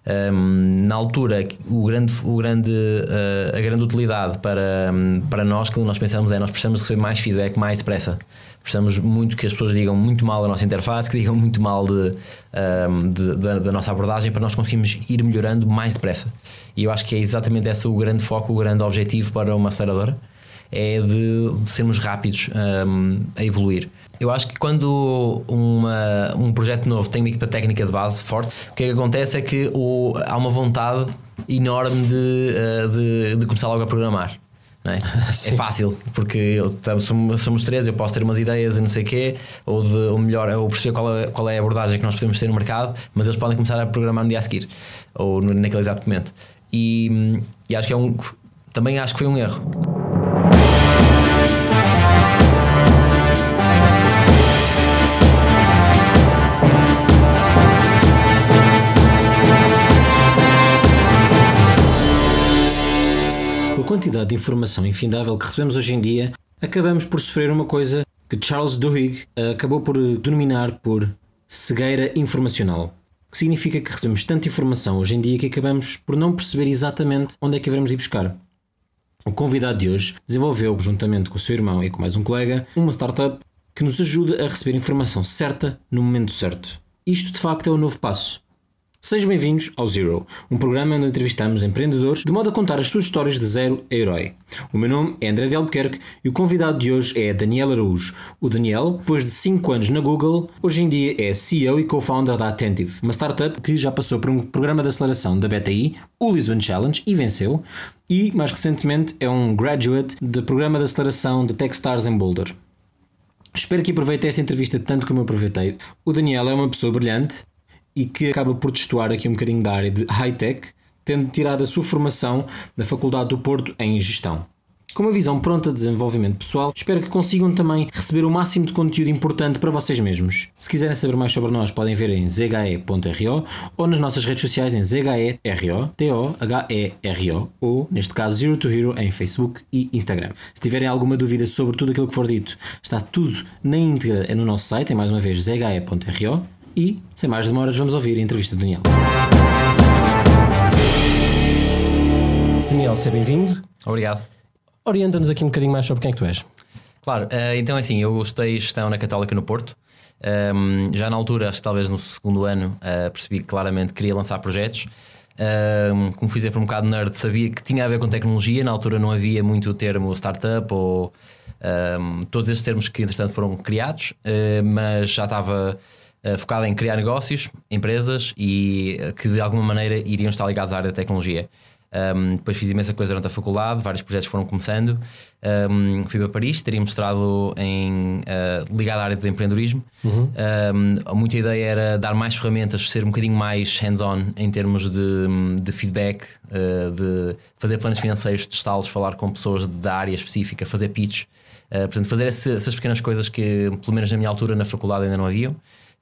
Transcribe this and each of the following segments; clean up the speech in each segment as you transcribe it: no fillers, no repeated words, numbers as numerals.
Na altura, a grande utilidade para nós, que nós pensamos nós precisamos receber mais feedback mais depressa. Precisamos muito que as pessoas digam muito mal da nossa interface, que digam muito mal da nossa abordagem, para nós conseguirmos ir melhorando mais depressa. E eu acho que é exatamente esse o grande foco, o grande objetivo para uma aceleradora, é de sermos rápidos a evoluir. Eu acho que quando um projeto novo tem uma equipa técnica de base forte, o que é que acontece é que há uma vontade enorme de começar logo a programar. Não é? É fácil, porque somos três, eu posso ter umas ideias e não sei o quê, ou melhor, ou perceber qual é a abordagem que nós podemos ter no mercado, mas eles podem começar a programar no dia a seguir, ou naquele exato momento. E acho que também acho que foi um erro. Com a quantidade de informação infindável que recebemos hoje em dia, acabamos por sofrer uma coisa que Charles Duhigg acabou por denominar por cegueira informacional. Que significa que recebemos tanta informação hoje em dia que acabamos por não perceber exatamente onde é que devemos ir buscar. O convidado de hoje desenvolveu, juntamente com o seu irmão e com mais um colega, uma startup que nos ajuda a receber informação certa no momento certo. Isto de facto é o novo passo. Sejam bem-vindos ao Zero, um programa onde entrevistamos empreendedores de modo a contar as suas histórias de zero a herói. O meu nome é André de Albuquerque e o convidado de hoje é Daniel Araújo. O Daniel, depois de 5 anos na Google, hoje em dia é CEO e co-founder da Attentive, uma startup que já passou por um programa de aceleração da BTI, o Lisbon Challenge, e venceu, e mais recentemente é um graduate do programa de aceleração de Techstars em Boulder. Espero que aproveite esta entrevista tanto como eu aproveitei. O Daniel é uma pessoa brilhante e que acaba por destoar aqui um bocadinho da área de high-tech, tendo tirado a sua formação na Faculdade do Porto em Gestão. Com uma visão pronta de desenvolvimento pessoal, espero que consigam também receber o máximo de conteúdo importante para vocês mesmos. Se quiserem saber mais sobre nós, podem ver em zhe.ro ou nas nossas redes sociais em zhe.ro, TOHERO, ou, neste caso, Zero to Hero em Facebook e Instagram. Se tiverem alguma dúvida sobre tudo aquilo que for dito, está tudo na íntegra no nosso site, mais uma vez, zhe.ro. E, sem mais demoras, vamos ouvir a entrevista de Daniel. Daniel, seja bem-vindo. Obrigado. Orienta-nos aqui um bocadinho mais sobre quem é que tu és. Claro, então assim, eu estudei gestão na Católica no Porto. Já na altura, acho que talvez no segundo ano, percebi que claramente queria lançar projetos. Como fui por um bocado nerd, sabia que tinha a ver com tecnologia. Na altura não havia muito o termo startup ou todos esses termos que entretanto foram criados, mas já estava focado em criar negócios, empresas e que de alguma maneira iriam estar ligados à área da tecnologia. Depois fiz imensa coisa durante a faculdade, vários projetos foram começando. Fui para Paris, teria mostrado ligado à área do empreendedorismo. Muita ideia era dar mais ferramentas, ser um bocadinho mais hands-on em termos de feedback, de fazer planos financeiros, testá-los, falar com pessoas da área específica, fazer pitch. Portanto, fazer essas pequenas coisas que, pelo menos na minha altura, na faculdade ainda não haviam.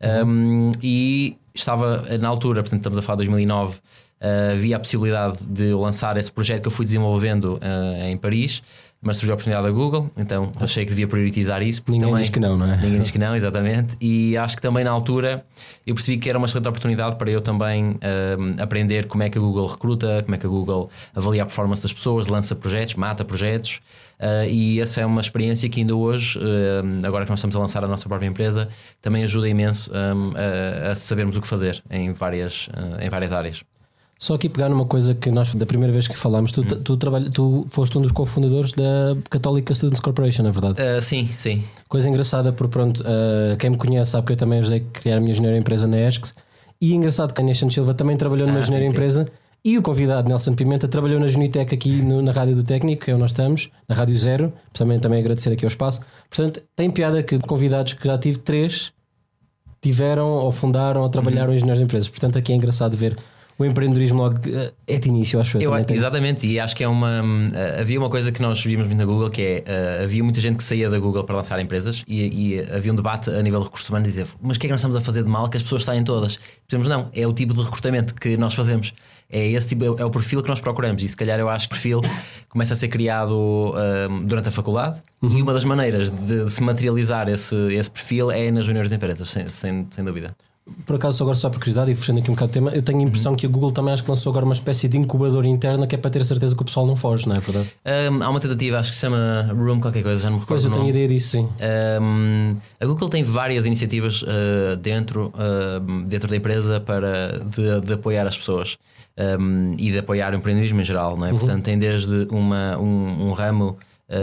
E estava na altura, portanto estamos a falar de 2009, havia a possibilidade de lançar esse projeto que eu fui desenvolvendo em Paris, mas surgiu a oportunidade da Google, então achei que devia priorizar isso. Ninguém também, diz que não, não é? Ninguém diz que não, exatamente. E acho que também na altura eu percebi que era uma excelente oportunidade para eu também aprender como é que a Google recruta, como é que a Google avalia a performance das pessoas, lança projetos, mata projetos. E essa é uma experiência que ainda hoje, agora que nós estamos a lançar a nossa própria empresa, também ajuda imenso a sabermos o que fazer em várias áreas. Só aqui pegar numa coisa que nós, da primeira vez que falámos, tu foste um dos cofundadores da Católica Students Corporation, não é verdade? Sim. Coisa engraçada, porque pronto, quem me conhece sabe que eu também ajudei a criar a minha engenharia empresa na ESCS, e é engraçado que a Nation Silva também trabalhou numa engenharia empresa. E o convidado Nelson Pimenta trabalhou na Junitec aqui na Rádio do Técnico, que é onde nós estamos, na Rádio Zero. Também agradecer aqui ao espaço. Portanto, tem piada que convidados que já tive 3 tiveram ou fundaram ou trabalharam em engenheiros de empresas. Portanto, aqui é engraçado ver o empreendedorismo logo é de início, acho eu. Exatamente, e acho que havia uma coisa que nós vimos muito na Google, que é, havia muita gente que saía da Google para lançar empresas e havia um debate a nível de recursos humanos, dizer, mas o que é que nós estamos a fazer de mal que as pessoas saem todas? Dizemos, não, é o tipo de recrutamento que nós fazemos. É esse tipo, é o perfil que nós procuramos, e se calhar eu acho que o perfil começa a ser criado durante a faculdade, e uma das maneiras de se materializar esse perfil é nas juniores empresas, sem dúvida. por acaso, agora só por curiosidade e fechando aqui um bocado o tema, eu tenho a impressão que a Google também acho que lançou agora uma espécie de incubador interno que é para ter a certeza que o pessoal não foge, não é verdade? Há uma tentativa, acho que se chama Room qualquer coisa, já não me recordo. Pois, eu tenho ideia disso, sim. A Google tem várias iniciativas dentro da empresa de apoiar as pessoas e de apoiar o empreendedorismo em geral, não é? Portanto, tem desde um ramo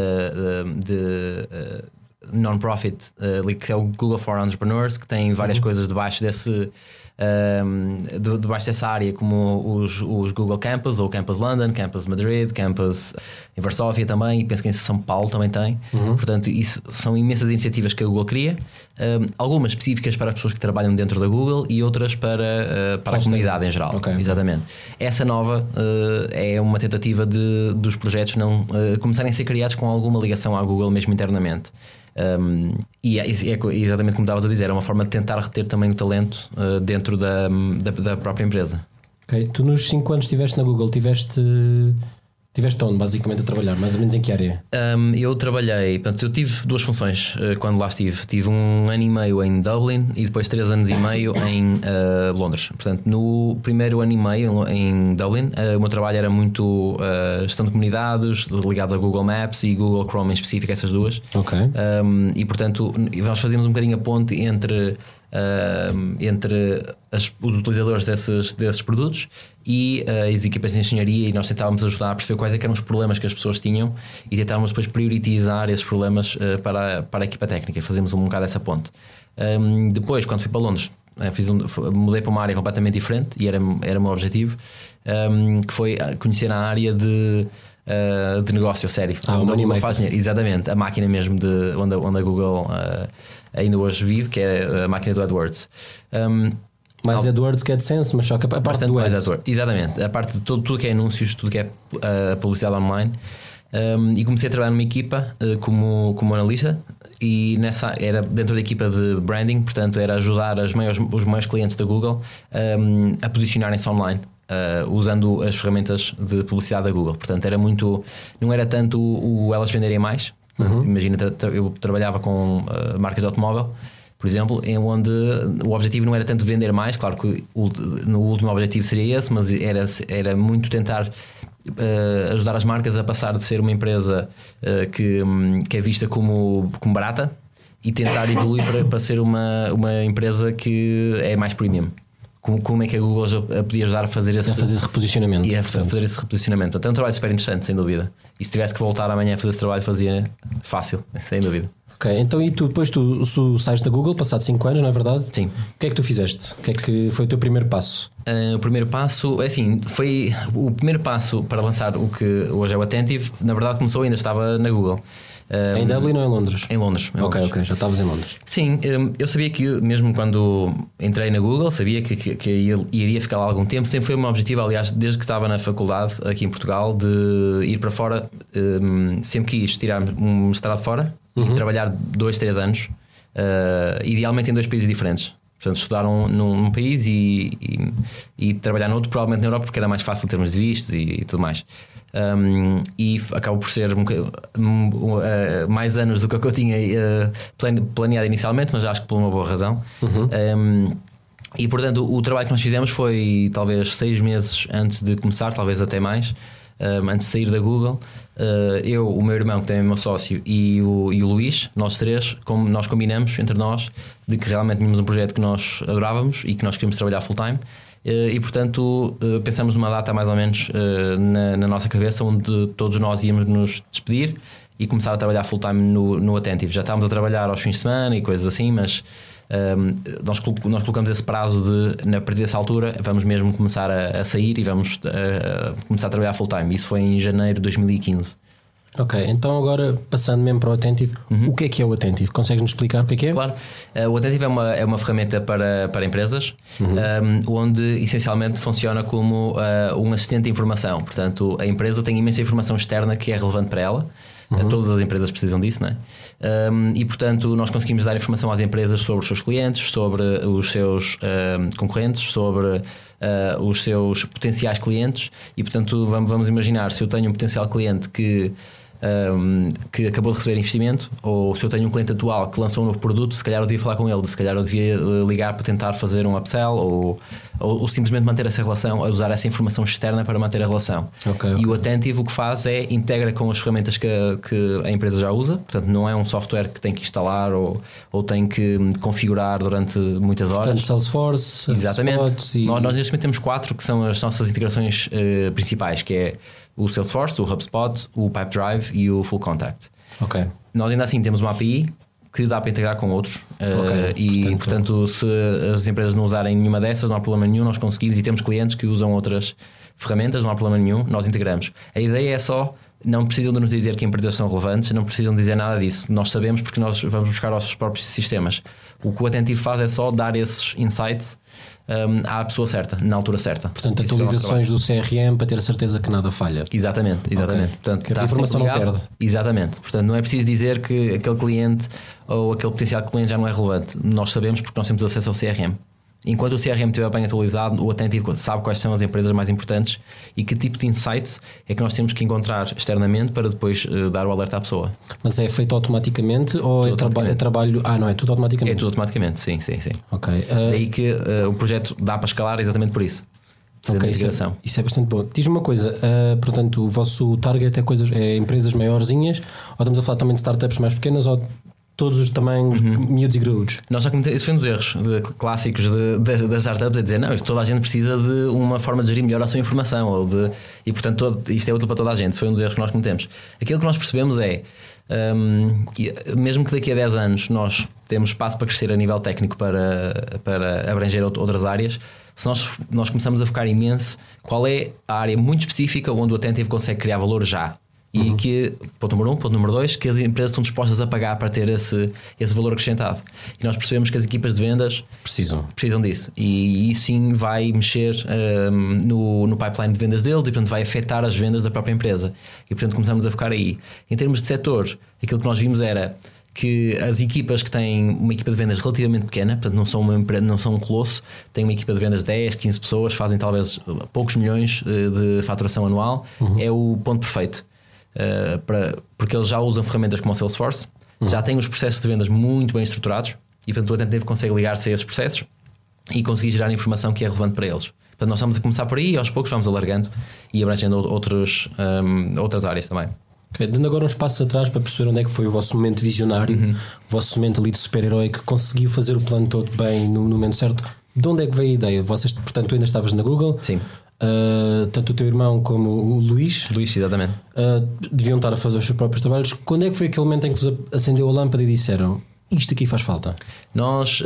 de non-profit, que é o Google for Entrepreneurs, que tem várias coisas debaixo dessa área, como os Google Campus, ou Campus London, Campus Madrid, Campus em Varsóvia também, e penso que em São Paulo também tem. Portanto, isso são imensas iniciativas que a Google cria, algumas específicas para as pessoas que trabalham dentro da Google e outras para a comunidade em geral. Okay. Exatamente. Essa nova é uma tentativa dos projetos não começarem a ser criados com alguma ligação à Google mesmo internamente. E é exatamente como estavas a dizer, é uma forma de tentar reter também o talento dentro da própria empresa. Ok, tu nos 5 anos que estiveste na Google, tiveste onde basicamente a trabalhar? Mais ou menos em que área? Eu trabalhei, portanto, eu tive duas funções quando lá estive. Tive 1 ano e meio em Dublin e depois 3 anos e meio em Londres. Portanto, no primeiro ano e meio em Dublin, o meu trabalho era muito gestão de comunidades ligados a Google Maps e Google Chrome em específico, essas duas. Ok. E portanto, nós fazíamos um bocadinho a ponte entre os utilizadores desses produtos e as equipas de engenharia, e nós tentávamos ajudar a perceber quais eram os problemas que as pessoas tinham e tentávamos depois priorizar esses problemas para a equipa técnica. Fazíamos um bocado essa ponte. Depois, quando fui para Londres, mudei para uma área completamente diferente e era o meu objetivo, que foi conhecer a área de negócio a sério, onde a Google faz dinheiro. Exatamente, a máquina mesmo onde a Google ainda hoje vive, que é a máquina do AdWords. Mais AdWords que AdSense, mas só que a parte do Ads. Exatamente, a parte de tudo que é anúncios, tudo que é publicidade online. E comecei a trabalhar numa equipa como analista, e era dentro da equipa de branding, portanto era ajudar os maiores clientes da Google a posicionarem-se online. Usando as ferramentas de publicidade da Google. Portanto, não era tanto elas venderem mais. Imagina, eu trabalhava com marcas de automóvel, por exemplo, em onde o objetivo não era tanto vender mais. Claro que no último objetivo seria esse, mas era muito tentar ajudar as marcas a passar de ser uma empresa que é vista como barata e tentar evoluir para ser uma empresa que é mais premium. Como é que a Google já podia ajudar a fazer esse reposicionamento? E a fazer esse reposicionamento. Então é um trabalho super interessante, sem dúvida. E se tivesse que voltar amanhã a fazer esse trabalho, fazia fácil, sem dúvida. Ok, então e depois tu saíste da Google, passado 5 anos, não é verdade? Sim. O que é que tu fizeste? O que é que foi o teu primeiro passo? O primeiro passo, foi o primeiro passo para lançar o que hoje é o Attentive. Na verdade começou, ainda estava na Google. Em Dublin ou em Londres? Em Londres. Ok, já estavas em Londres. Sim, eu sabia que mesmo quando entrei na Google, sabia que iria ficar lá algum tempo. Sempre foi o meu objetivo, aliás, desde que estava na faculdade aqui em Portugal, de ir para fora. Sempre quis tirar um mestrado fora e trabalhar 2-3 anos, idealmente em 2 países diferentes. Portanto, estudar num país e trabalhar noutro, provavelmente na Europa, porque era mais fácil em termos de vistos e tudo mais. E acabou por ser mais anos do que eu tinha planeado inicialmente, mas acho que por uma boa razão. E portanto o trabalho que nós fizemos foi talvez 6 meses antes de começar, talvez até mais, antes de sair da Google. Eu, o meu irmão, que também é meu sócio, e o Luís, nós três, nós combinamos entre nós de que realmente tínhamos um projeto que nós adorávamos e que nós queríamos trabalhar full time. E portanto pensamos numa data mais ou menos na nossa cabeça onde todos nós íamos nos despedir e começar a trabalhar full time no Attentive. Já estávamos a trabalhar aos fins de semana e coisas assim, mas nós colocamos esse prazo de, a partir dessa altura, vamos mesmo começar a sair e vamos começar a trabalhar full time. Isso foi em janeiro de 2015. Ok, então agora passando mesmo para o Attentive, o que é o Attentive? Consegues-nos explicar o que é? Claro, o Attentive é uma ferramenta para empresas, onde essencialmente funciona como um assistente de informação. Portanto, a empresa tem imensa informação externa que é relevante para ela. Todas as empresas precisam disso, não é? E portanto nós conseguimos dar informação às empresas sobre os seus clientes, sobre os seus concorrentes, sobre os seus potenciais clientes. E portanto vamos imaginar, se eu tenho um potencial cliente que que acabou de receber investimento, ou se eu tenho um cliente atual que lançou um novo produto, se calhar eu devia falar com ele, se calhar eu devia ligar para tentar fazer um upsell ou simplesmente manter essa relação, a usar essa informação externa para manter a relação. E o Attentive o que faz é integra com as ferramentas que a empresa já usa, portanto não é um software que tem que instalar ou tem que configurar durante muitas horas. Portanto, Salesforce, exatamente. Nós neste momento temos 4 que são as nossas integrações principais, que é o Salesforce, o HubSpot, o Pipedrive e o Full Contact. Nós ainda assim temos uma API que dá para integrar com outros e portanto se as empresas não usarem nenhuma dessas não há problema nenhum, nós conseguimos, e temos clientes que usam outras ferramentas, não há problema nenhum, nós integramos. A ideia é só, não precisam de nos dizer que empresas são relevantes, não precisam dizer nada disso, nós sabemos porque nós vamos buscar os nossos próprios sistemas. O que o Attentive faz é só dar esses insights à pessoa certa, na altura certa. Portanto, atualizações do CRM para ter a certeza que nada falha. Exatamente. Portanto, que a informação não perde. Exatamente. Portanto, não é preciso dizer que aquele cliente ou aquele potencial cliente já não é relevante. Nós sabemos porque nós temos acesso ao CRM. Enquanto o CRM estiver bem atualizado, o Attentive sabe quais são as empresas mais importantes e que tipo de insights é que nós temos que encontrar externamente para depois dar o alerta à pessoa. Mas é feito automaticamente ou é trabalho? Não, é tudo automaticamente? É tudo automaticamente, sim. Daí que o projeto dá para escalar exatamente por isso. Isso é bastante bom. Diz-me uma coisa, portanto, o vosso target é empresas maiorzinhas, ou estamos a falar também de startups mais pequenas, ou todos os tamanhos, miúdos e graúdos? Nós já cometemos, isso foi um dos erros clássicos das startups, é dizer, não, toda a gente precisa de uma forma de gerir melhor a sua informação, e portanto isto é útil para toda a gente. Isso foi um dos erros que nós cometemos. Aquilo que nós percebemos é, mesmo que daqui a 10 anos nós temos espaço para crescer a nível técnico para abranger outras áreas, se nós começamos a focar imenso, qual é a área muito específica onde o Attentive consegue criar valor já? E que, ponto número 1, ponto número 2, que as empresas estão dispostas a pagar para ter esse valor acrescentado. E nós percebemos que as equipas de vendas precisam disso. E isso sim vai mexer no pipeline de vendas deles e portanto vai afetar as vendas da própria empresa. E portanto começamos a focar aí. Em termos de setor, aquilo que nós vimos era que as equipas que têm uma equipa de vendas relativamente pequena, portanto não são um colosso, têm uma equipa de vendas de 10, 15 pessoas, fazem talvez poucos milhões de faturação anual, é o ponto perfeito. Porque eles já usam ferramentas como o Salesforce, já têm os processos de vendas muito bem estruturados e portanto o Attentive consegue ligar-se a esses processos e conseguir gerar informação que é relevante para eles. Portanto nós estamos a começar por aí e aos poucos vamos alargando e abrangendo outras áreas também. Dando agora uns passos atrás para perceber onde é que foi o vosso momento visionário, o vosso momento ali de super-herói que conseguiu fazer o plano todo bem no momento certo. De onde é que veio a ideia? Portanto, tu ainda estavas na Google. Sim. Tanto o teu irmão como o Luís, exatamente, deviam estar a fazer os seus próprios trabalhos. Quando é que foi aquele momento em que vos acendeu a lâmpada e disseram isto aqui faz falta? Nós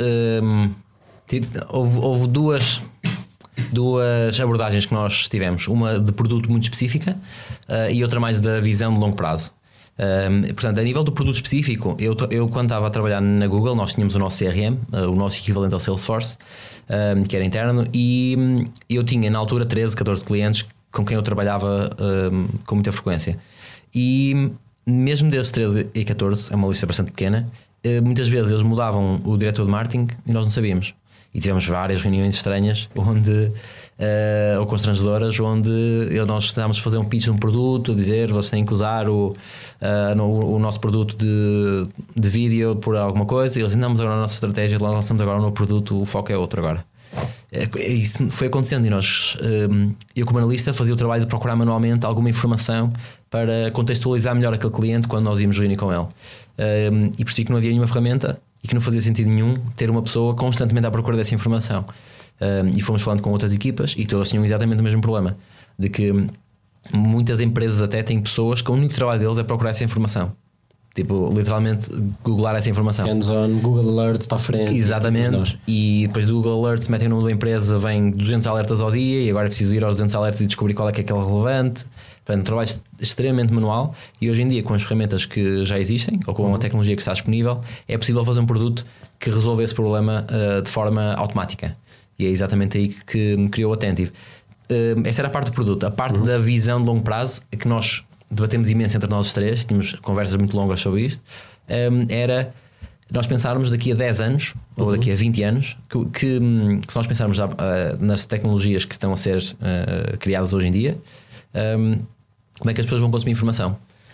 houve duas abordagens que nós tivemos, uma de produto muito específica e outra mais da visão de longo prazo. Portanto, a nível do produto específico, eu quando estava a trabalhar na Google, nós tínhamos o nosso CRM, o nosso equivalente ao Salesforce, que era interno, e eu tinha na altura 13, 14 clientes com quem eu trabalhava com muita frequência. E mesmo desses 13 e 14, é uma lista bastante pequena, muitas vezes eles mudavam o diretor de marketing e nós não sabíamos. E tivemos várias reuniões estranhas ou constrangedoras, onde nós estávamos a fazer um pitch de um produto, a dizer vocês têm que usar o nosso produto de vídeo por alguma coisa, e eles andamos agora na nossa estratégia, lá lançamos agora um novo produto, o foco é outro agora. Isso foi acontecendo e eu como analista fazia o trabalho de procurar manualmente alguma informação para contextualizar melhor aquele cliente quando nós íamos reunir com ele, e percebi que não havia nenhuma ferramenta e que não fazia sentido nenhum ter uma pessoa constantemente à procura dessa informação. E fomos falando com outras equipas e todas tinham exatamente o mesmo problema, de que muitas empresas até têm pessoas que o único trabalho deles é procurar essa informação, tipo literalmente googlar essa informação, hands-on, Google Alerts para a frente. Exatamente, e depois do Google Alerts metem o nome da empresa, vem 200 alertas ao dia e agora é preciso ir aos 200 alertas e descobrir qual é que é aquele relevante. Portanto, um trabalho extremamente manual, e hoje em dia com as ferramentas que já existem ou com a tecnologia que está disponível é possível fazer um produto que resolve esse problema de forma automática, e é exatamente aí que me criou o Attentive. Essa era a parte do produto. A parte da visão de longo prazo, que nós debatemos imenso entre nós os três, tínhamos conversas muito longas sobre isto, era nós pensarmos daqui a 10 anos ou daqui a 20 anos que se nós pensarmos nas tecnologias que estão a ser criadas hoje em dia, como é que as pessoas vão consumir informação?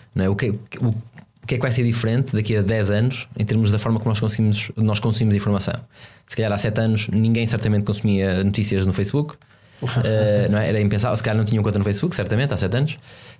não é? O que é que vai ser diferente daqui a 10 anos em termos da forma como nós consumimos informação? Se calhar há 7 anos ninguém certamente consumia notícias no Facebook. Não é? Era impensável, se calhar não tinham conta no Facebook, certamente, há 7 anos.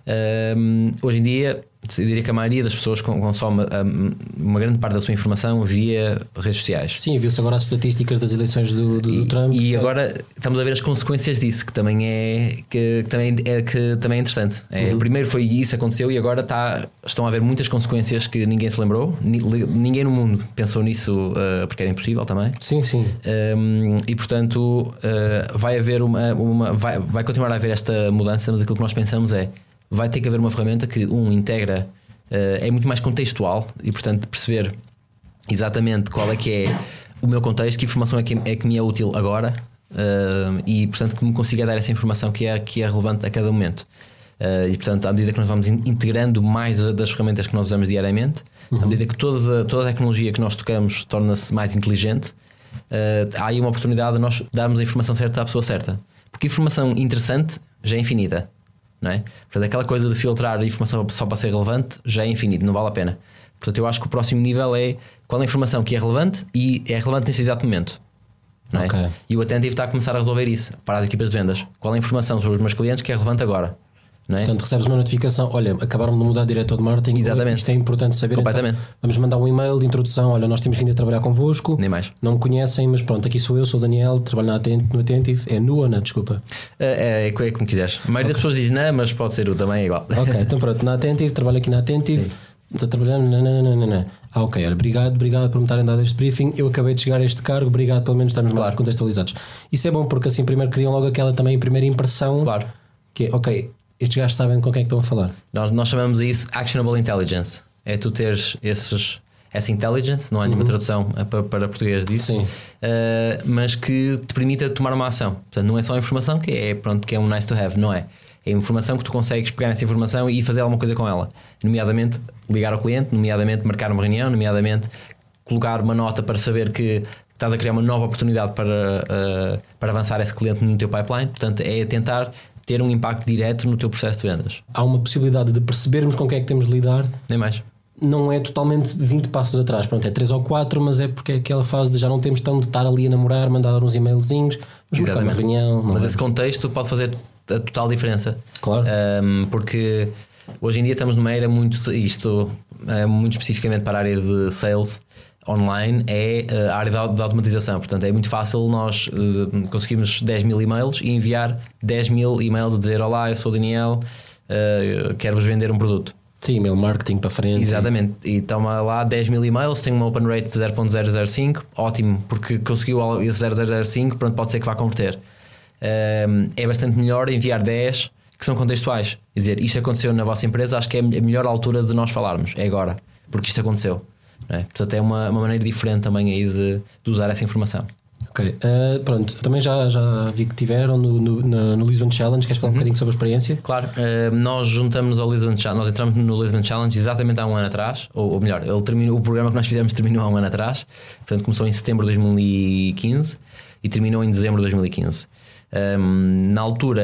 Hoje em dia, eu diria que a maioria das pessoas consome uma grande parte da sua informação via redes sociais. Sim, viu-se agora as estatísticas das eleições do Trump. E agora estamos a ver as consequências disso, que também é interessante. Primeiro foi isso aconteceu e agora estão a haver muitas consequências que ninguém se lembrou. Ninguém no mundo pensou nisso porque era impossível também. Sim. E portanto vai haver vai continuar a haver esta mudança, mas aquilo que nós pensamos vai ter que haver uma ferramenta que integra, é muito mais contextual e portanto perceber exatamente qual é que é o meu contexto, que informação é que me é útil agora, e portanto que me consiga dar essa informação que é relevante a cada momento. E portanto, à medida que nós vamos integrando mais das ferramentas que nós usamos diariamente, à medida que toda a tecnologia que nós tocamos torna-se mais inteligente, há aí uma oportunidade de nós darmos a informação certa à pessoa certa, porque informação interessante já é infinita, não é? Portanto, aquela coisa de filtrar a informação só para ser relevante já é infinito, não vale a pena. Portanto, eu acho que o próximo nível é qual é a informação que é relevante e é relevante nesse exato momento, não é? Okay. E o Attentive está a começar a resolver isso para as equipas de vendas. Qual é a informação sobre os meus clientes que é relevante agora, não é? Portanto, recebes uma notificação, olha, acabaram de mudar de diretor de marketing. Exatamente. Isto é importante saber. Completamente. Então, vamos mandar um e-mail de introdução, olha, nós temos vindo a trabalhar convosco. Nem mais. Não me conhecem, mas pronto, aqui sou eu, sou o Daniel, trabalho no Attentive. É nu ou não? Desculpa. É como quiseres. A maioria das pessoas diz não, mas pode ser o também, é igual. Ok, então pronto, na Attentive, trabalho aqui na Attentive. Estou trabalhando, não. Ok, olha, obrigado por me estarem dado este briefing. Eu acabei de chegar a este cargo, obrigado, pelo menos estamos mais contextualizados. Isso é bom porque assim primeiro criam logo aquela também primeira impressão. Claro. Que é, ok, estes gajos sabem com quem é que estão a falar. Nós chamamos a isso Actionable Intelligence. É tu teres essa intelligence, não há nenhuma tradução para português disso, mas que te permita tomar uma ação. Portanto, não é só informação que é um nice to have, não é? É informação que tu consegues pegar nessa informação e fazer alguma coisa com ela, nomeadamente ligar ao cliente, nomeadamente marcar uma reunião, nomeadamente colocar uma nota para saber que estás a criar uma nova oportunidade para avançar esse cliente no teu pipeline. Portanto, é tentar ter um impacto direto no teu processo de vendas. Há uma possibilidade de percebermos com quem é que temos de lidar. Nem mais. Não é totalmente 20 passos atrás, pronto, é 3 ou 4, mas é porque é aquela fase de já não temos tão de estar ali a namorar, mandar uns e-mailzinhos, mas marcar uma reunião. Mas esse contexto pode fazer a total diferença. Claro. Porque hoje em dia estamos numa era muito especificamente para a área de sales online, é a área da automatização. Portanto, é muito fácil nós conseguirmos 10 mil e-mails e enviar 10 mil e-mails a dizer: olá, eu sou o Daniel, quero-vos vender um produto. Sim, e-mail marketing para frente. Exatamente, e toma lá 10 mil e-mails, tem uma open rate de 0.005, ótimo, porque conseguiu esse 0.005, pronto, pode ser que vá converter. É bastante melhor enviar 10 que são contextuais, quer dizer, isto aconteceu na vossa empresa, acho que é a melhor altura de nós falarmos, é agora, porque isto aconteceu, não é? Portanto, é uma maneira diferente também aí de usar essa informação. Ok, pronto, também já vi que tiveram no Lisbon Challenge. Queres falar um bocadinho sobre a experiência? Claro, nós juntamos ao Lisbon Challenge, nós entramos no Lisbon Challenge exatamente há um ano atrás, ou melhor, o programa que nós fizemos terminou há um ano atrás, portanto começou em setembro de 2015 e terminou em dezembro de 2015. Na altura,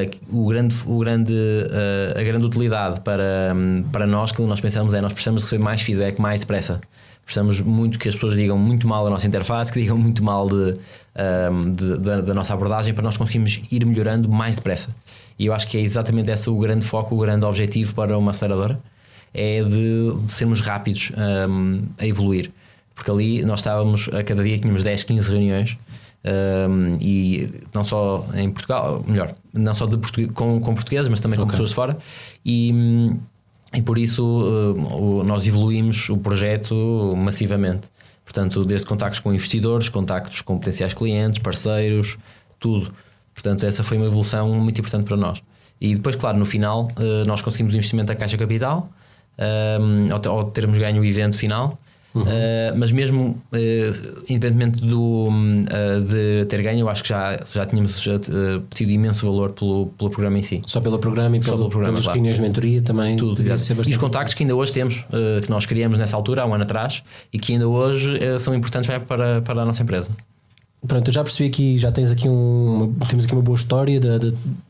a grande utilidade para nós, que nós pensamos nós precisamos receber mais feedback mais depressa. Precisamos muito que as pessoas digam muito mal da nossa interface, que digam muito mal da nossa abordagem, para nós conseguirmos ir melhorando mais depressa. E eu acho que é exatamente esse o grande foco, o grande objetivo para uma aceleradora, é de sermos rápidos a evoluir. Porque ali nós estávamos, a cada dia tínhamos 10, 15 reuniões, e não só em Portugal, melhor, não só com portugueses, mas também com pessoas de fora, e por isso nós evoluímos o projeto massivamente. Portanto, desde contactos com investidores, contactos com potenciais clientes, parceiros, tudo. Portanto, essa foi uma evolução muito importante para nós. E depois, claro, no final nós conseguimos o investimento da Caixa Capital, ao termos ganho o evento final. Mas mesmo independentemente de ter ganho, eu acho que já tínhamos tido imenso valor pelo programa em si. Só pelo programa e pelas reuniões de mentoria também. Tudo, e os contactos que ainda hoje temos, que nós criamos nessa altura, há um ano atrás, e que ainda hoje são importantes para a nossa empresa. Pronto, eu já percebi aqui, já tens aqui temos aqui uma boa história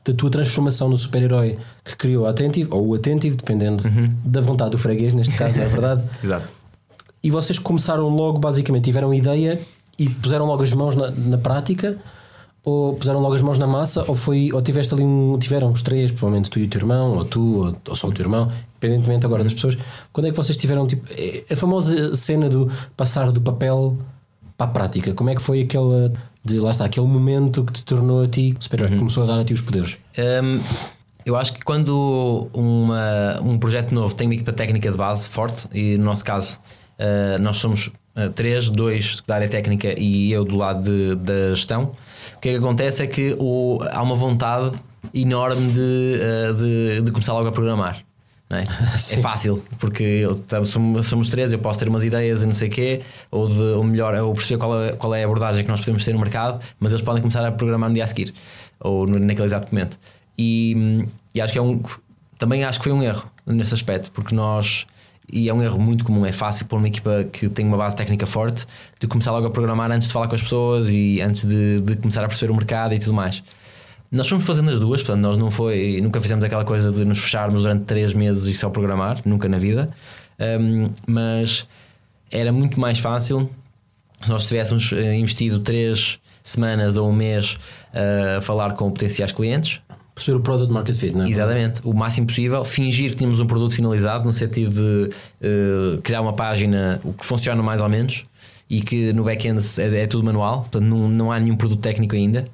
da tua transformação no super-herói que criou a Attentive, ou o Attentive, dependendo da vontade do freguês, neste caso, não é verdade? Exato. E vocês começaram logo, basicamente, tiveram ideia e puseram logo as mãos na prática, ou puseram logo as mãos na massa, ou tiveste ali tiveram os três, provavelmente tu e o teu irmão, ou tu, ou só o teu irmão, independentemente agora das pessoas. Quando é que vocês tiveram, tipo, a famosa cena do passar do papel para a prática? Como é que foi aquele momento que te tornou a ti, que começou a dar a ti os poderes? Eu acho que quando um projeto novo tem uma equipa técnica de base forte, e no nosso caso nós somos 2 da área técnica e eu do lado da gestão, o que é que acontece é que há uma vontade enorme de começar logo a programar, não é? É fácil, porque somos 3, eu posso ter umas ideias e não sei o quê, ou melhor, eu perceber qual é a abordagem que nós podemos ter no mercado, mas eles podem começar a programar no dia a seguir, ou naquele exato momento. E acho que também acho que foi um erro nesse aspecto, porque e é um erro muito comum, é fácil para uma equipa que tem uma base técnica forte de começar logo a programar antes de falar com as pessoas e antes de começar a perceber o mercado e tudo mais. Nós fomos fazendo as duas, portanto nós nunca fizemos aquela coisa de nos fecharmos durante 3 meses e só programar, nunca na vida, mas era muito mais fácil se nós tivéssemos investido 3 semanas ou um mês a falar com potenciais clientes, perceber o product market fit, não é? Exatamente, o máximo possível, fingir que tínhamos um produto finalizado, no sentido de criar uma página que funciona mais ou menos e que no back-end é tudo manual, portanto não há nenhum produto técnico ainda,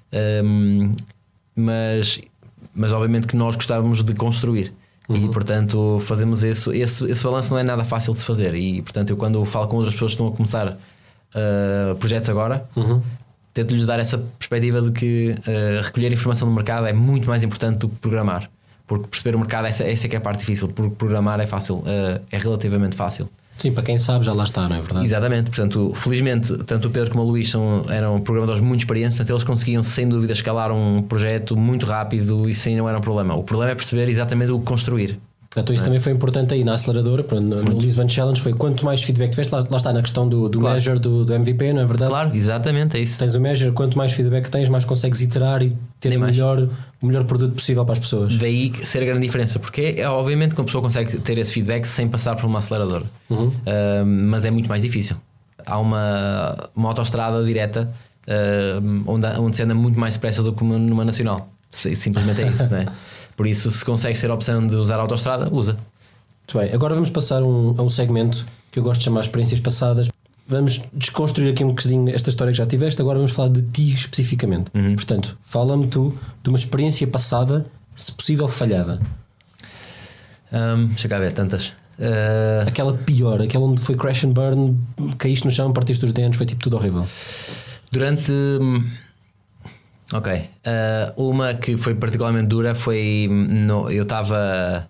mas obviamente que nós gostávamos de construir. E portanto fazemos esse balanço não é nada fácil de se fazer, e portanto eu quando falo com outras pessoas que estão a começar projetos agora, tento-lhes dar essa perspectiva de que recolher informação do mercado é muito mais importante do que programar, porque perceber o mercado essa é que é a parte difícil, porque programar é fácil, é relativamente fácil. Sim, para quem sabe já lá está, não é verdade? Exatamente, portanto felizmente tanto o Pedro como o Luís eram programadores muito experientes, portanto eles conseguiam sem dúvida escalar um projeto muito rápido e sem não era um problema. O problema é perceber exatamente o que construir. Então isso também foi importante aí na aceleradora, no Lisbon Challenge, foi quanto mais feedback tiveste, lá está na questão do claro. Measure do MVP, não é verdade? Claro, exatamente, é isso. Tens o Measure, quanto mais feedback tens, mais consegues iterar e ter o melhor produto possível para as pessoas. Daí ser a grande diferença, porque obviamente que uma pessoa consegue ter esse feedback sem passar por uma aceleradora, mas é muito mais difícil. Há uma autoestrada direta onde se anda muito mais depressa do que numa nacional, simplesmente é isso, não é? Por isso, se consegues ter a opção de usar a autoestrada, usa. Muito bem, agora vamos passar a um segmento que eu gosto de chamar experiências passadas. Vamos desconstruir aqui um bocadinho esta história que já tiveste. Agora vamos falar de ti especificamente. Portanto, fala-me tu de uma experiência passada, se possível falhada. Deixa cá ver, tantas. Aquela pior, aquela onde foi crash and burn, caíste no chão, partiste os dentes, foi tipo tudo horrível. Ok, uma que foi particularmente dura foi eu estava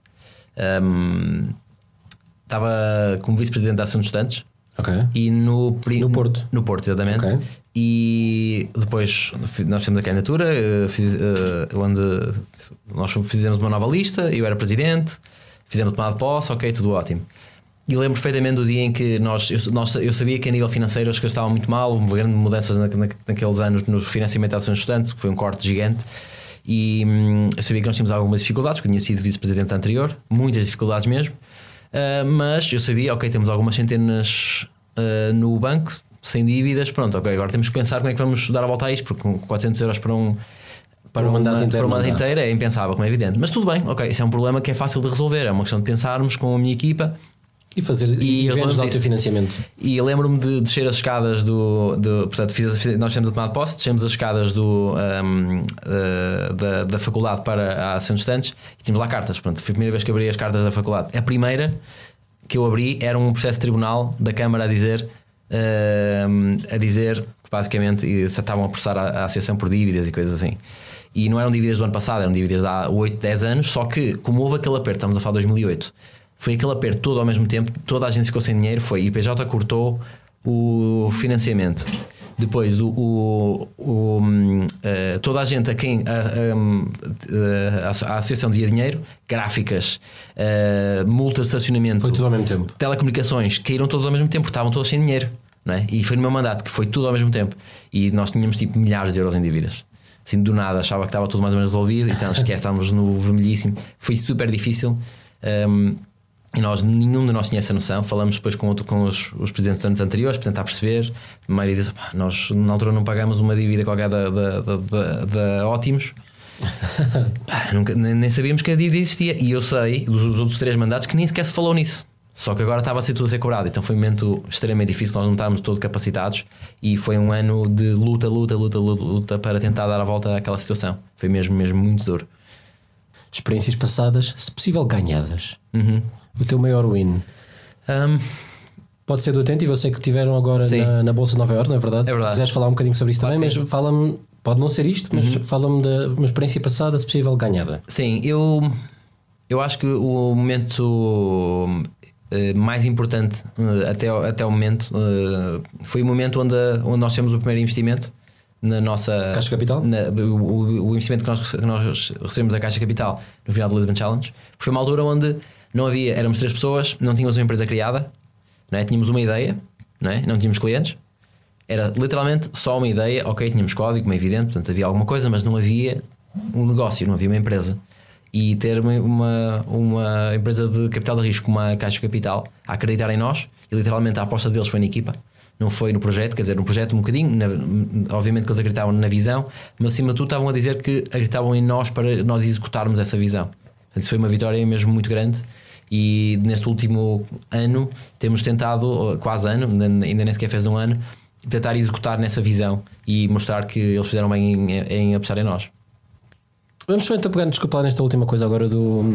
como vice-presidente da Assuntos Estudantes, e no Porto, exatamente, e depois nós fizemos a candidatura, onde nós fizemos uma nova lista, eu era presidente, fizemos tomada de posse, ok, tudo ótimo. E lembro perfeitamente do dia em que eu sabia que a nível financeiro as coisas estavam muito mal, grandes mudanças naqueles anos no financiamento de ações estudantes, que foi um corte gigante, e eu sabia que nós tínhamos algumas dificuldades, porque eu tinha sido vice-presidente anterior, muitas dificuldades mesmo, mas eu sabia, ok, temos algumas centenas no banco, sem dívidas, pronto, ok, agora temos que pensar como é que vamos dar a volta a isto, porque com 400 euros para um mandato inteiro é impensável, como é evidente, mas tudo bem, ok, isso é um problema que é fácil de resolver, é uma questão de pensarmos com a minha equipa e vermos de autofinanciamento. E eu lembro-me de descer as escadas portanto, nós fizemos a tomada de posse, descemos as escadas da faculdade para a Associação de Estudantes e tínhamos lá cartas. Pronto, foi a primeira vez que abri as cartas da faculdade. A primeira que eu abri era um processo de tribunal da Câmara a dizer que basicamente estavam a processar a associação por dívidas e coisas assim. E não eram dívidas do ano passado, eram dívidas de há 8, 10 anos, só que como houve aquele aperto, estamos a falar de 2008, foi aquele aperto todo ao mesmo tempo, toda a gente ficou sem dinheiro, foi, e o IPJ cortou o financiamento. Depois toda a gente a quem a associação devia dinheiro, gráficas, multas de estacionamento, foi tudo ao mesmo tempo. Telecomunicações, caíram todos ao mesmo tempo, porque estavam todos sem dinheiro, não é? E foi no meu mandato que foi tudo ao mesmo tempo. E nós tínhamos tipo milhares de euros em dívidas. assim do nada, achava que estava tudo mais ou menos resolvido, então esquece, estávamos no vermelhíssimo, foi super difícil. E nenhum de nós tinha essa noção. Falamos depois com os presidentes dos anos anteriores para tentar perceber. A maioria disse: nós na altura não pagamos uma dívida qualquer da Ótimos. Nem sabíamos que a dívida existia. E eu sei dos outros 3 mandatos que nem sequer se falou nisso. Só que agora estava a ser tudo a ser cobrado. Então foi um momento extremamente difícil. Nós não estávamos todos capacitados e foi um ano de luta para tentar dar a volta àquela situação. Foi mesmo muito duro. Experiências passadas, se possível ganhadas. O teu maior win? Pode ser do Attentive. Eu sei que tiveram agora na Bolsa de Nova Iorque, não é verdade? É verdade. Se quiseres falar um bocadinho sobre isso também, mas fala-me, pode não ser isto, mas fala-me de uma experiência passada, se possível ganhada. Sim, eu acho que o momento mais importante até o momento foi o momento onde nós temos o primeiro investimento na nossa Caixa Capital? O investimento que nós recebemos da Caixa Capital no final do Lisbon Challenge. Foi uma altura onde não havia, éramos 3 pessoas, não tínhamos uma empresa criada, não é? Tínhamos uma ideia, não tínhamos clientes, era literalmente só uma ideia. Ok, tínhamos código, como é evidente, portanto havia alguma coisa, mas não havia um negócio, não havia uma empresa. E ter uma empresa de capital de risco como a Caixa Capital a acreditar em nós, e literalmente a aposta deles foi na equipa, não foi no projeto. Quer dizer, no projeto um bocadinho, obviamente que eles acreditavam na visão, mas acima de tudo estavam a dizer que acreditavam em nós para nós executarmos essa visão. Isso foi uma vitória mesmo muito grande. E neste último ano temos tentado, quase ano, ainda nem sequer fez um ano, tentar executar nessa visão e mostrar que eles fizeram bem em apostar em nós. Vamos só então pegar, desculpa lá, nesta última coisa agora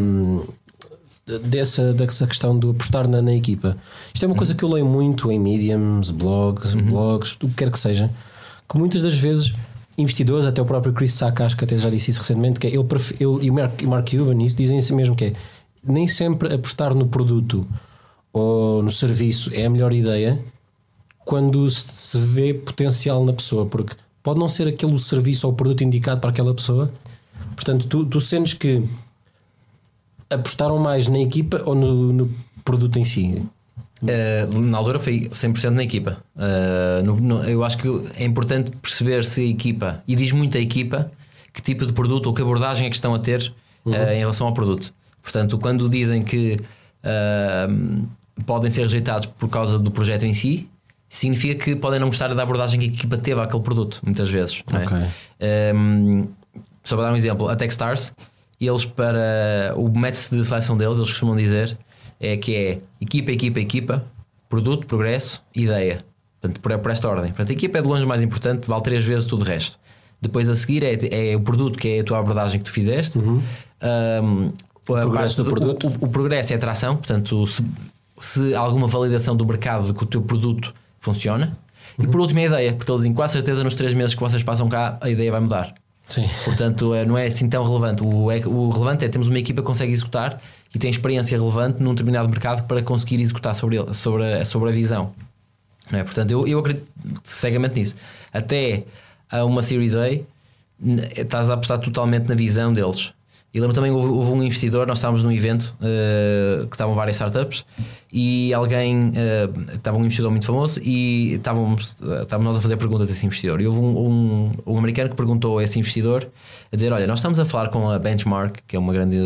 dessa questão do apostar na equipa. Isto é uma coisa que eu leio muito em mediums, blogs, o que quer que seja, que muitas das vezes investidores, até o próprio Chris Sacks, acho que até já disse isso recentemente, que é ele e o Mark Cuban isso dizem isso mesmo, que é nem sempre apostar no produto ou no serviço é a melhor ideia quando se vê potencial na pessoa, porque pode não ser aquele o serviço ou o produto indicado para aquela pessoa. Portanto, tu sentes que apostaram mais na equipa ou no produto em si? Na altura foi 100% na equipa. Eu acho que é importante perceber se a equipa, e diz muito a equipa, que tipo de produto ou que abordagem é que estão a ter em relação ao produto. Portanto, quando dizem que podem ser rejeitados por causa do projeto em si, significa que podem não gostar da abordagem que a equipa teve àquele produto, muitas vezes. Okay. Não é? Só para dar um exemplo, a Techstars, eles, para o método de seleção deles, eles costumam dizer que é equipa, produto, progresso, ideia. Portanto, por esta ordem. Portanto, a equipa é de longe mais importante, vale 3 vezes tudo o resto. Depois a seguir é o produto, que é a tua abordagem que tu fizeste. O progresso do produto. O progresso é a atração, portanto, se há alguma validação do mercado de que o teu produto funciona. E por último, a ideia, porque eles dizem com certeza nos 3 meses que vocês passam cá, a ideia vai mudar. Sim. Portanto, não é assim tão relevante. O relevante é termos uma equipa que consegue executar e tem experiência relevante num determinado mercado para conseguir executar sobre a visão. Não é? Portanto, eu acredito cegamente nisso. Até a uma Series A, estás a apostar totalmente na visão deles. E lembro também, houve um investidor, nós estávamos num evento que estavam várias startups e estava um investidor muito famoso e estávamos nós a fazer perguntas a esse investidor. E houve um americano que perguntou a esse investidor a dizer: olha, nós estamos a falar com a Benchmark, que é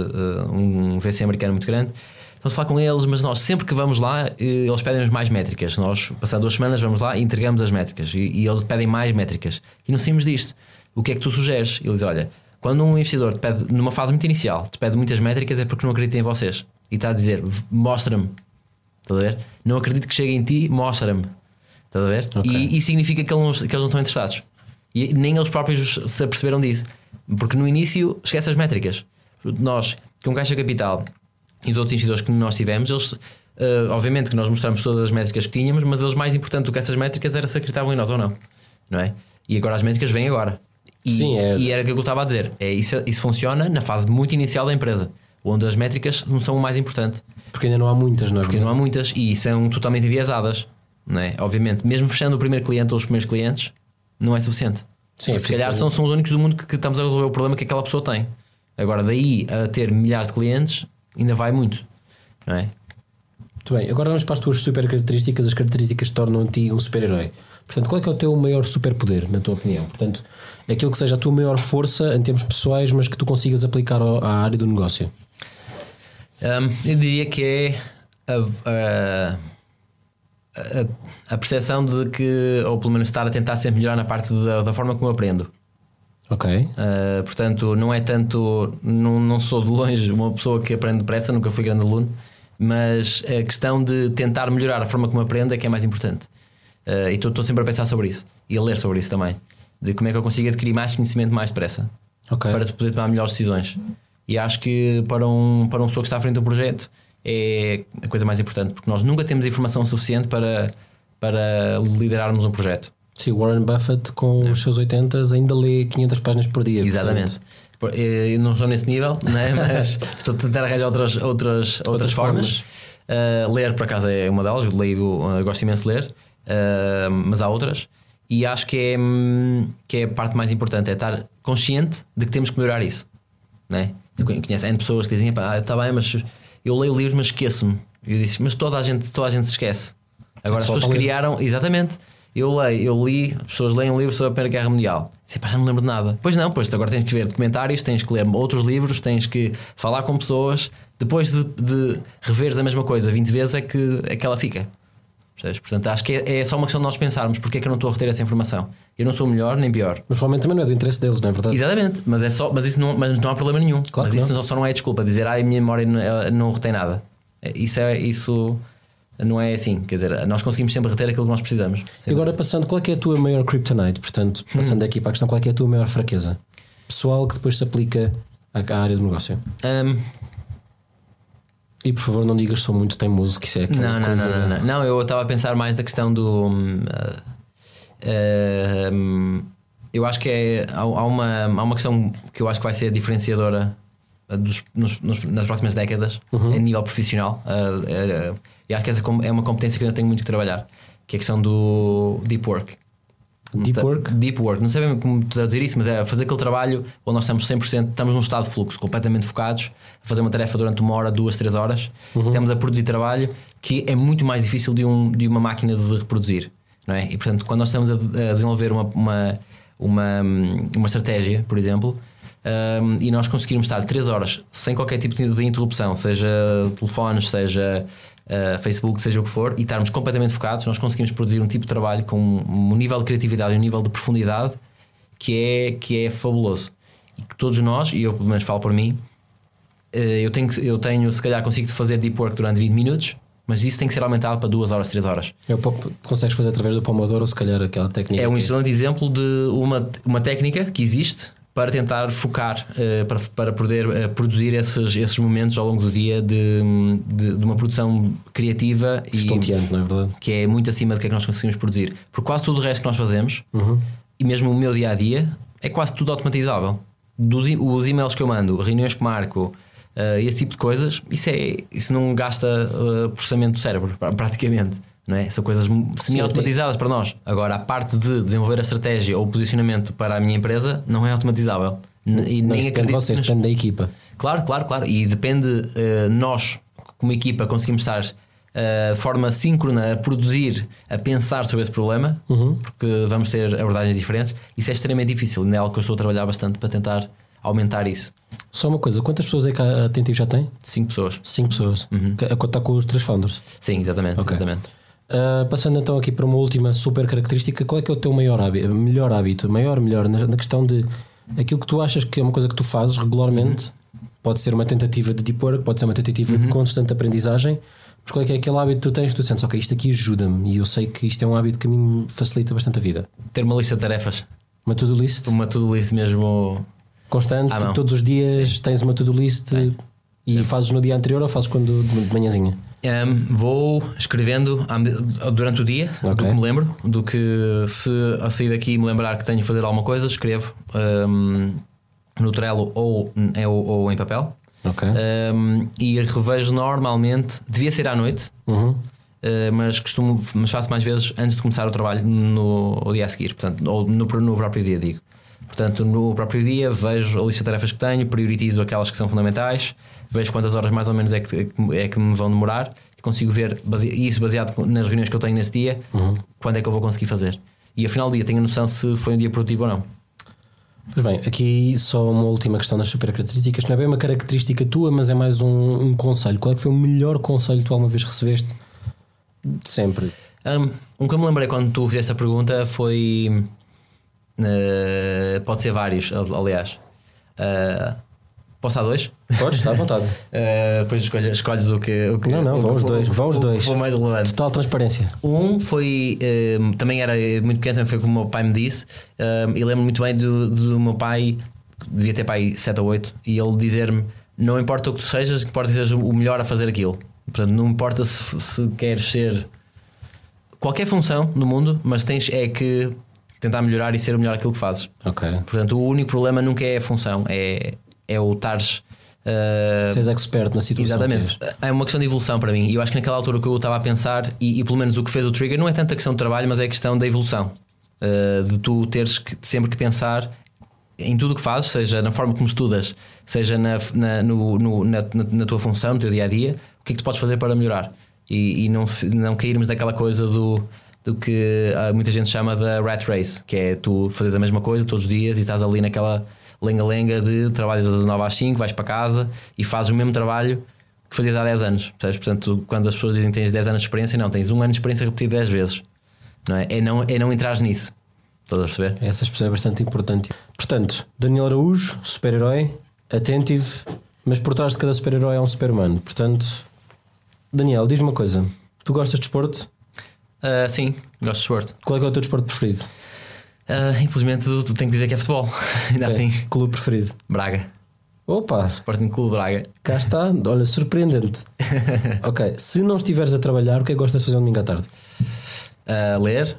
um VC americano muito grande, estamos a falar com eles, mas nós sempre que vamos lá eles pedem-nos mais métricas. Nós, passadas 2 semanas, vamos lá e entregamos as métricas e eles pedem mais métricas e não saímos disto. O que é que tu sugeres? Ele diz: olha, quando um investidor te pede, numa fase muito inicial, te pede muitas métricas, é porque não acredita em vocês e está a dizer: mostra-me, estás a ver? Não acredito que chegue em ti, mostra-me, estás a ver? Okay. E significa que eles não estão interessados e nem eles próprios se aperceberam disso, porque no início esquece as métricas. Nós, com Caixa Capital e os outros investidores que nós tivemos, eles obviamente que nós mostramos todas as métricas que tínhamos, mas eles, mais importante do que essas métricas era se acreditavam em nós ou não, não é? E agora as métricas vêm agora. E era aquilo que eu estava a dizer. Isso funciona na fase muito inicial da empresa, onde as métricas não são o mais importante. Porque ainda não há muitas, não é? Porque não há muitas e são totalmente enviesadas, não é? Obviamente, mesmo fechando o primeiro cliente ou os primeiros clientes, não é suficiente. Sim, se calhar são os únicos do mundo que estamos a resolver o problema que aquela pessoa tem. Agora, daí a ter milhares de clientes, ainda vai muito, não é? Muito bem, agora vamos para as tuas super características. As características tornam-te um super-herói. Portanto, qual é que é o teu maior superpoder, na tua opinião? Portanto, aquilo que seja a tua maior força em termos pessoais, mas que tu consigas aplicar à área do negócio. Eu diria que é a percepção de que, ou pelo menos estar a tentar sempre melhorar na parte da forma como eu aprendo. Ok. Portanto, não é tanto, não sou de longe uma pessoa que aprende depressa, nunca fui grande aluno, mas a questão de tentar melhorar a forma como aprendo é que é mais importante. E estou sempre a pensar sobre isso e a ler sobre isso também, de como é que eu consigo adquirir mais conhecimento mais depressa, para poder tomar melhores decisões. E acho que para uma pessoa que está à frente do projeto é a coisa mais importante, porque nós nunca temos informação suficiente para liderarmos um projeto. Sim, Warren Buffett com os seus 80 ainda lê 500 páginas por dia. Exatamente. Portanto... Eu não estou nesse nível, né? Mas estou a tentar arranjar outras formas. Ler, por acaso, é uma delas. Eu gosto imenso de ler, mas há outras. E acho que é a parte mais importante, é estar consciente de que temos que melhorar isso, né? Eu conheço N pessoas que dizem: está bem, mas eu leio livros, mas esqueço-me. E eu disse: mas toda a gente se esquece. Agora, as pessoas criaram, exatamente. Eu li, as pessoas leem um livro sobre a Primeira Guerra Mundial. Já não me lembro de nada. Pois não, agora tens que ver documentários, tens que ler outros livros, tens que falar com pessoas. Depois de reveres a mesma coisa 20 vezes é que ela fica. Portanto, acho que é só uma questão de nós pensarmos: porque é que eu não estou a reter essa informação? Eu não sou melhor nem pior. Mas provavelmente também não é do interesse deles, não é verdade? Exatamente, mas isso não há problema nenhum. Claro, mas isso só não é desculpa dizer: a minha memória não retém nada. Isso não é assim, quer dizer, nós conseguimos sempre reter aquilo que nós precisamos. E agora passando, qual é que é a tua maior kryptonite? Portanto, passando aqui para a questão, qual é que é a tua maior fraqueza pessoal que depois se aplica à área do negócio? E por favor não digas sou muito teimoso, que isso é aquela coisa... Não, eu estava a pensar mais da questão do... eu acho que há uma questão que eu acho que vai ser diferenciadora nas próximas décadas, a nível profissional. E acho que essa é uma competência que eu ainda tenho muito que trabalhar, que é a questão do deep work. Deep work, não sei bem como dizer isso, mas é fazer aquele trabalho onde nós estamos 100%, estamos num estado de fluxo, completamente focados, a fazer uma tarefa durante 1 hora, 2, 3 horas, estamos a produzir trabalho que é muito mais difícil de uma máquina de reproduzir, não é? E portanto, quando nós estamos a desenvolver uma estratégia, por exemplo, e nós conseguirmos estar 3 horas sem qualquer tipo de interrupção, seja telefones, seja Facebook, seja o que for, e estarmos completamente focados, nós conseguimos produzir um tipo de trabalho com um nível de criatividade e um nível de profundidade que é fabuloso. E que todos nós, e eu pelo menos falo por mim, eu tenho, se calhar consigo fazer deep work durante 20 minutos, mas isso tem que ser aumentado para 2 horas, 3 horas. Consegues fazer através do Pomodoro, ou se calhar aquela técnica? É um excelente exemplo de uma técnica que existe para tentar focar, para poder produzir esses momentos ao longo do dia de uma produção criativa estonteante, não é verdade? Que é muito acima do que é que nós conseguimos produzir. Porque quase tudo o resto que nós fazemos, e mesmo o meu dia a dia, é quase tudo automatizável. Os e-mails que eu mando, reuniões que marco, esse tipo de coisas, isso não gasta processamento do cérebro, praticamente. Não é? São coisas semi-automatizadas para nós. Agora, a parte de desenvolver a estratégia ou o posicionamento para a minha empresa não é automatizável. E nem depende de vocês, depende da equipa. Claro. E depende, nós, como equipa, conseguimos estar de forma síncrona a produzir, a pensar sobre esse problema, porque vamos ter abordagens diferentes. Isso é extremamente difícil. É algo que eu estou a trabalhar bastante para tentar aumentar isso. Só uma coisa, quantas pessoas é que a Atentivo já tem? 5 pessoas. 5 pessoas. A contar com os 3 founders? Sim, exatamente. Okay. Exatamente. Passando então aqui para uma última super característica, qual é que é o teu melhor hábito, melhor na questão de aquilo que tu achas que é uma coisa que tu fazes regularmente, pode ser uma tentativa de deep work, pode ser uma tentativa de constante aprendizagem, mas qual é que é aquele hábito que tu tens, tu sentes, ok, isto aqui ajuda-me, e eu sei que isto é um hábito que a mim me facilita bastante a vida. Ter uma lista de tarefas. Uma to-do list? Uma to-do list mesmo constante, todos os dias tens uma to-do list. E fazes no dia anterior ou fazes quando de manhãzinha? Vou escrevendo durante o dia, do que me lembro, do que se a sair daqui me lembrar que tenho que fazer alguma coisa, escrevo no Trello ou em papel. E revejo normalmente, devia ser à noite, mas faço mais vezes antes de começar o trabalho no dia a seguir, portanto, ou no próprio dia, digo. Portanto, no próprio dia vejo a lista de tarefas que tenho, prioritizo aquelas que são fundamentais, vejo quantas horas mais ou menos é que me vão demorar e consigo ver, isso baseado nas reuniões que eu tenho nesse dia, quando é que eu vou conseguir fazer. e ao final do dia tenho a noção se foi um dia produtivo ou não. Pois bem, aqui só uma última questão das super características. Não é bem uma característica tua, mas é mais um conselho. Qual é que foi o melhor conselho que tu alguma vez recebeste? Sempre. Um que eu me lembrei quando tu fizeste a pergunta foi. Pode ser vários, aliás. Posso dar 2? Podes, está à vontade. Depois escolhes o que. Não, vão os dois. Vão os dois. Foi mais relevante. Total transparência. Um foi. Também era muito pequeno, também foi como o meu pai me disse. E lembro muito bem do meu pai, devia ter pai 7 ou 8, e ele dizer-me: não importa o que tu sejas, que importa que sejas o melhor a fazer aquilo. Portanto, não importa se queres ser qualquer função no mundo, mas tens que tentar melhorar e ser o melhor aquilo que fazes. Ok. Portanto, o único problema nunca é a função, é o estares. Seres expert na situação. Exatamente. É uma questão de evolução para mim. E eu acho que naquela altura que eu estava a pensar, e pelo menos o que fez o trigger, não é tanto a questão de trabalho, mas é a questão da evolução. De tu teres sempre que pensar em tudo o que fazes, seja na forma como estudas, seja na tua função, no teu dia a dia, o que é que tu podes fazer para melhorar. E não cairmos daquela coisa do que muita gente chama da rat race, que é tu fazes a mesma coisa todos os dias e estás ali naquela lenga-lenga de trabalhas das 9 às 5, vais para casa e fazes o mesmo trabalho que fazias há 10 anos. Percebes? Portanto, quando as pessoas dizem que tens 10 anos de experiência, não, tens 1 ano de experiência repetido 10 vezes. Não é? É não entrares nisso. Estás a perceber? Essa expressão é bastante importante. Portanto, Daniel Araújo, super-herói, attentive, mas por trás de cada super-herói é um super-humano. Portanto, Daniel, diz-me uma coisa. Tu gostas de desporto? Sim, gosto de desporto. Qual é que é o teu desporto preferido? Infelizmente tu tenho que dizer que é futebol. Ainda assim. Clube preferido? Braga. Opa! Sporting Clube Braga. Cá está, olha, surpreendente. Ok, se não estiveres a trabalhar, o que é que gostas de fazer um domingo à tarde? Ler.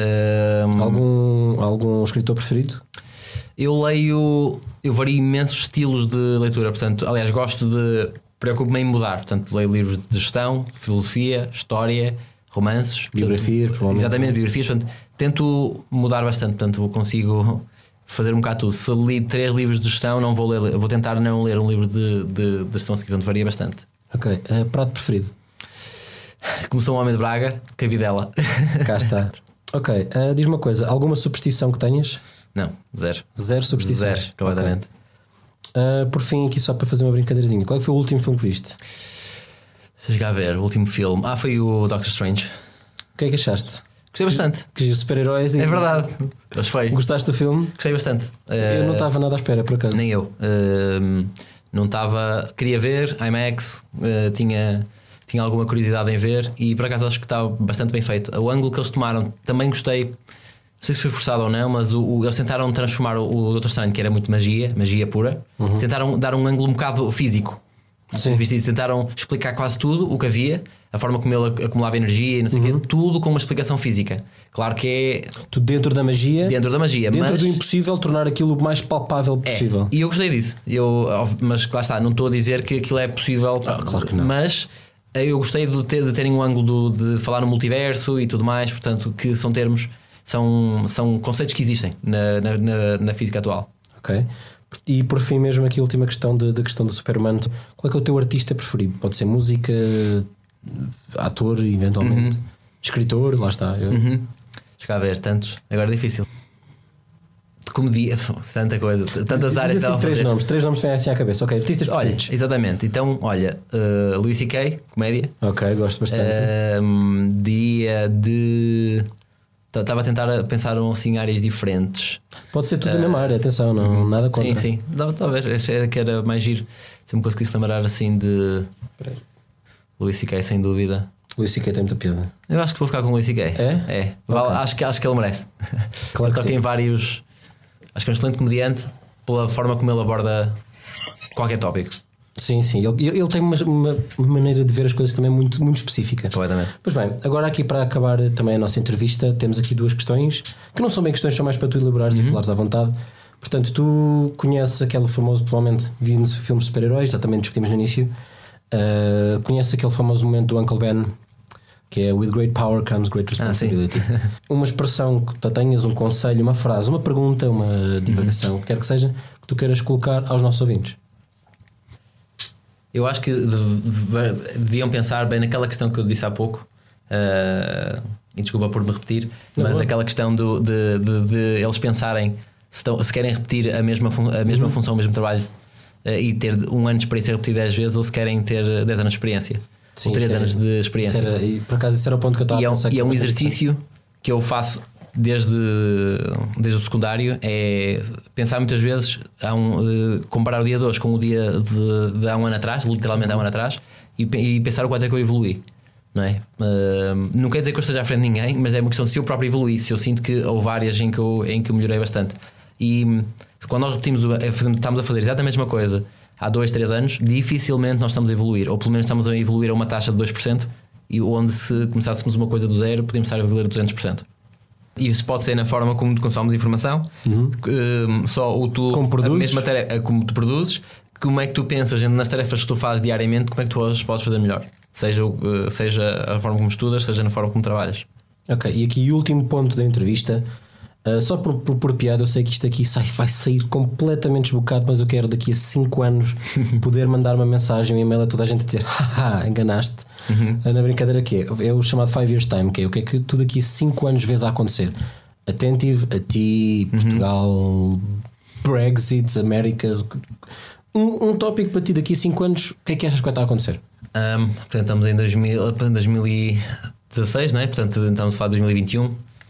Algum escritor preferido? Eu vario imensos estilos de leitura. Portanto, aliás, preocupo-me em mudar. Portanto, leio livros de gestão, filosofia, história, romances, biografias, provavelmente. Exatamente, biografias. Portanto, tento mudar bastante. Portanto, consigo fazer um bocado tudo. Se li 3 livros de gestão, não vou ler. Vou tentar não ler um livro de gestão a seguir. Portanto, varia bastante. Ok, prato preferido? Como sou um homem de Braga, cabidela. Cá está. Ok, diz-me uma coisa, alguma superstição que tenhas? Não, zero. Zero superstições? Zero, completamente. Okay. Por fim, aqui só para fazer uma brincadeirazinha, qual foi o último filme que viste? Chegar a ver, o último filme. Foi o Doctor Strange. O que é que achaste? Gostei bastante. Que super-heróis. É verdade. Mas foi. Gostaste do filme? Gostei bastante. Eu não estava nada à espera, por acaso. Nem eu. Não estava. Queria ver, IMAX, tinha alguma curiosidade em ver e por acaso acho que está bastante bem feito. O ângulo que eles tomaram também gostei. Não sei se foi forçado ou não, mas eles tentaram transformar o Doutor Estranho, que era muito magia pura, tentaram dar um ângulo um bocado físico. Sim. Tentaram explicar quase tudo o que havia, a forma como ele acumulava energia e não sei o quê, tudo com uma explicação física. Claro que é tudo dentro da magia, dentro do impossível, tornar aquilo o mais palpável possível. E eu gostei disso. Mas lá está, não estou a dizer que aquilo é possível, claro que não. Mas eu gostei de terem um ângulo de falar no multiverso e tudo mais, portanto, que são termos, são conceitos que existem na física atual. Ok. E por fim, mesmo aqui a última questão da questão do Superman, qual é que é o teu artista preferido? Pode ser música, ator, eventualmente, escritor, lá está. Chegar a ver, tantos, agora é difícil. Comedia, tanta coisa, tantas áreas. Assim, três nomes vêm assim à cabeça. Ok, artistas preferidos. Olha, exatamente. Então, olha, Louis C.K., comédia. Ok, gosto bastante. Diria de. Estava a tentar pensar assim, áreas diferentes. Pode ser tudo da mesma área, atenção, não, nada contra. Sim, dava a ver. Achei que era mais giro. Se me conseguisse lembrar assim de. Louis C.K., sem dúvida. Louis C.K. tem muita piada. Eu acho que vou ficar com Louis C.K. É? Okay. Acho que ele merece. Claro que tem vários. Acho que é um excelente comediante pela forma como ele aborda qualquer tópico. Sim, ele tem uma maneira de ver as coisas também muito, muito específica. Completamente. Pois bem, agora aqui para acabar também a nossa entrevista, temos aqui 2 questões que não são bem questões, são mais para tu elaborares e falares à vontade. Portanto, tu conheces aquele famoso, provavelmente vindo de filmes de super-heróis, já também discutimos no início. Conheces aquele famoso momento do Uncle Ben, que é "With great power comes great responsibility". Uma expressão que tu tenhas, um conselho, uma frase, uma pergunta, uma divagação, quer que seja, que tu queiras colocar aos nossos ouvintes. Eu acho que deviam pensar bem naquela questão que eu disse há pouco, e desculpa por me repetir, Não, mas bom. aquela questão de eles pensarem se querem repetir a mesma função, o mesmo trabalho e ter um ano de experiência repetido 10 vezes, ou se querem ter 10 anos de experiência. Sim, ou 3 isso anos de experiência. E por acaso esse era o ponto que eu estava a pensar. E é um bastante exercício que eu faço desde o secundário, é pensar muitas vezes comparar o dia de hoje com o dia de há um ano atrás, literalmente há um ano atrás, e pensar o quanto é que eu evoluí, não é? Não quer dizer que eu esteja à frente de ninguém, mas é uma questão de se eu próprio evoluí, se eu sinto que houve áreas em que eu melhorei bastante. E quando nós estamos a fazer exatamente a mesma coisa há 2, 3 anos, dificilmente nós estamos a evoluir, ou pelo menos estamos a evoluir a uma taxa de 2%, e onde se começássemos uma coisa do zero, podemos estar a evoluir a 200%. E isso pode ser na forma como tu consomes informação, só o tu, a mesma tarefa como tu produzes, como é que tu pensas nas tarefas que tu fazes diariamente, como é que tu as podes fazer melhor, seja a forma como estudas, seja na forma como trabalhas. Ok, e aqui o último ponto da entrevista, só por piada, eu sei que isto aqui vai sair completamente desbocado, mas eu quero daqui a 5 anos poder mandar uma mensagem, um e-mail a toda a gente a dizer haha, enganaste. Na brincadeira que é o chamado 5 years time, que é o que é que tu daqui a 5 anos vês a acontecer. Attentive, a ti, Portugal, Brexit, Américas. Um tópico para ti daqui a 5 anos, o que é que achas que vai estar a acontecer? Portanto, estamos em 2016, não é? Portanto, estamos a falar de 2021.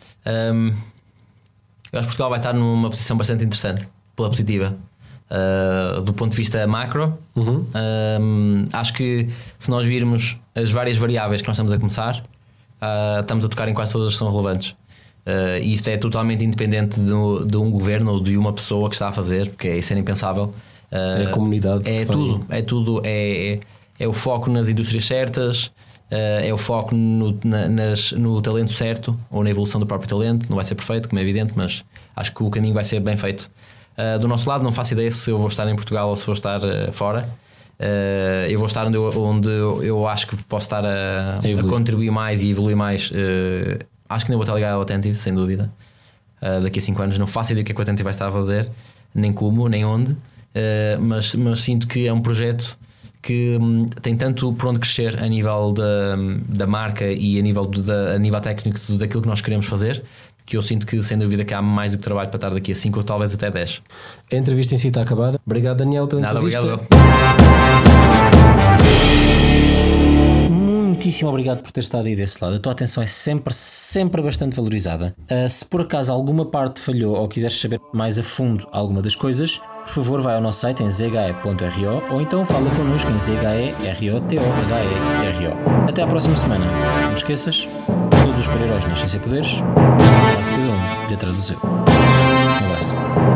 Eu acho que Portugal vai estar numa posição bastante interessante, pela positiva, do ponto de vista macro. Acho que se nós virmos as várias variáveis que nós estamos a começar, estamos a tocar em quase todas as que são relevantes. E isto é totalmente independente de um governo ou de uma pessoa que está a fazer, porque isso é impensável. É a comunidade. É o foco nas indústrias certas, é o foco no talento certo, ou na evolução do próprio talento. Não vai ser perfeito, como é evidente, mas acho que o caminho vai ser bem feito. Do nosso lado, não faço ideia se eu vou estar em Portugal ou se vou estar fora. Eu vou estar onde eu acho que posso estar a contribuir mais e evoluir mais. Acho que não vou estar ligado ao Attentive, sem dúvida. Daqui a 5 anos não faço ideia do que é que o Attentive vai estar a fazer, nem como, nem onde. Mas sinto que é um projeto que tem tanto por onde crescer a nível da marca e a nível técnico daquilo que nós queremos fazer, que eu sinto que sem dúvida que há mais do que trabalho para estar daqui a 5 ou talvez até 10. A entrevista em si está acabada. Obrigado, Daniel, pela entrevista. Obrigado. Muitíssimo obrigado por ter estado aí desse lado. A tua atenção é sempre bastante valorizada. Se por acaso alguma parte falhou ou quiseres saber mais a fundo alguma das coisas, por favor vai ao nosso site em zhe.ro ou então fala connosco em zhe.ro.ro. Até à próxima semana. Não esqueças, todos os super-heróis nascem sem poderes, de cada um de atrás do seu. Um abraço.